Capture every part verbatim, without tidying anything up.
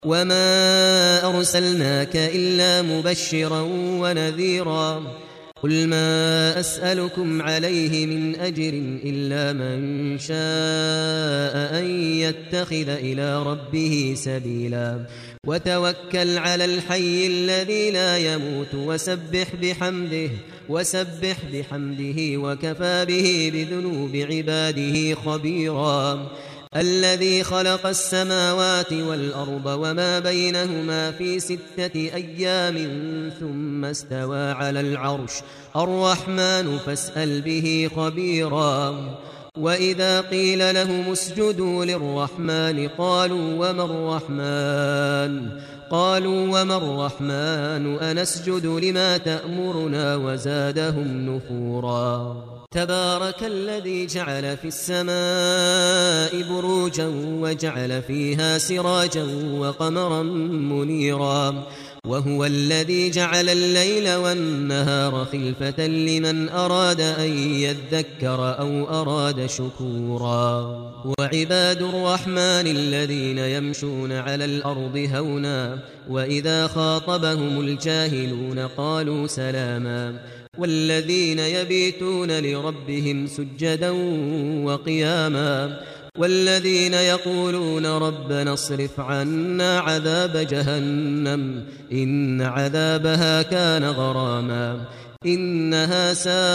وما أرسلناك إلا مبشرا ونذيرا قل ما أسألكم عليه من أجر إلا من شاء أن يتخذ إلى ربه سبيلا وتوكل على الحي الذي لا يموت وسبح بحمده وسبح بحمده وكفى به بذنوب عباده خبيرا الذي خلق السماوات والأرض وما بينهما في ستة أيام ثم استوى على العرش الرحمن فاسأل به خبيرا وإذا قيل لهم اسجدوا للرحمن قالوا وما الرحمن قالوا وما الرحمن أنسجد لما تأمرنا وزادهم نفورا تبارك الذي جعل في السماء بروجا وجعل فيها سراجا وقمرا منيرا وهو الذي جعل الليل والنهار خلفة لمن أراد أن يذكر أو أراد شكورا وعباد الرحمن الذين يمشون على الأرض هونا وإذا خاطبهم الجاهلون قالوا سلاما والذين يبيتون لربهم سجدا وقياما والذين يقولون ربنا اصرف عنا عذاب جهنم إن عذابها كان غراما إنها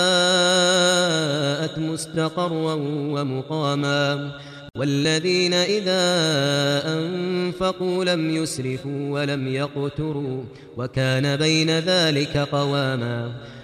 ساءت مستقرا ومقاما والذين إذا أنفقوا لم يسرفوا ولم يقتروا وكان بين ذلك قواما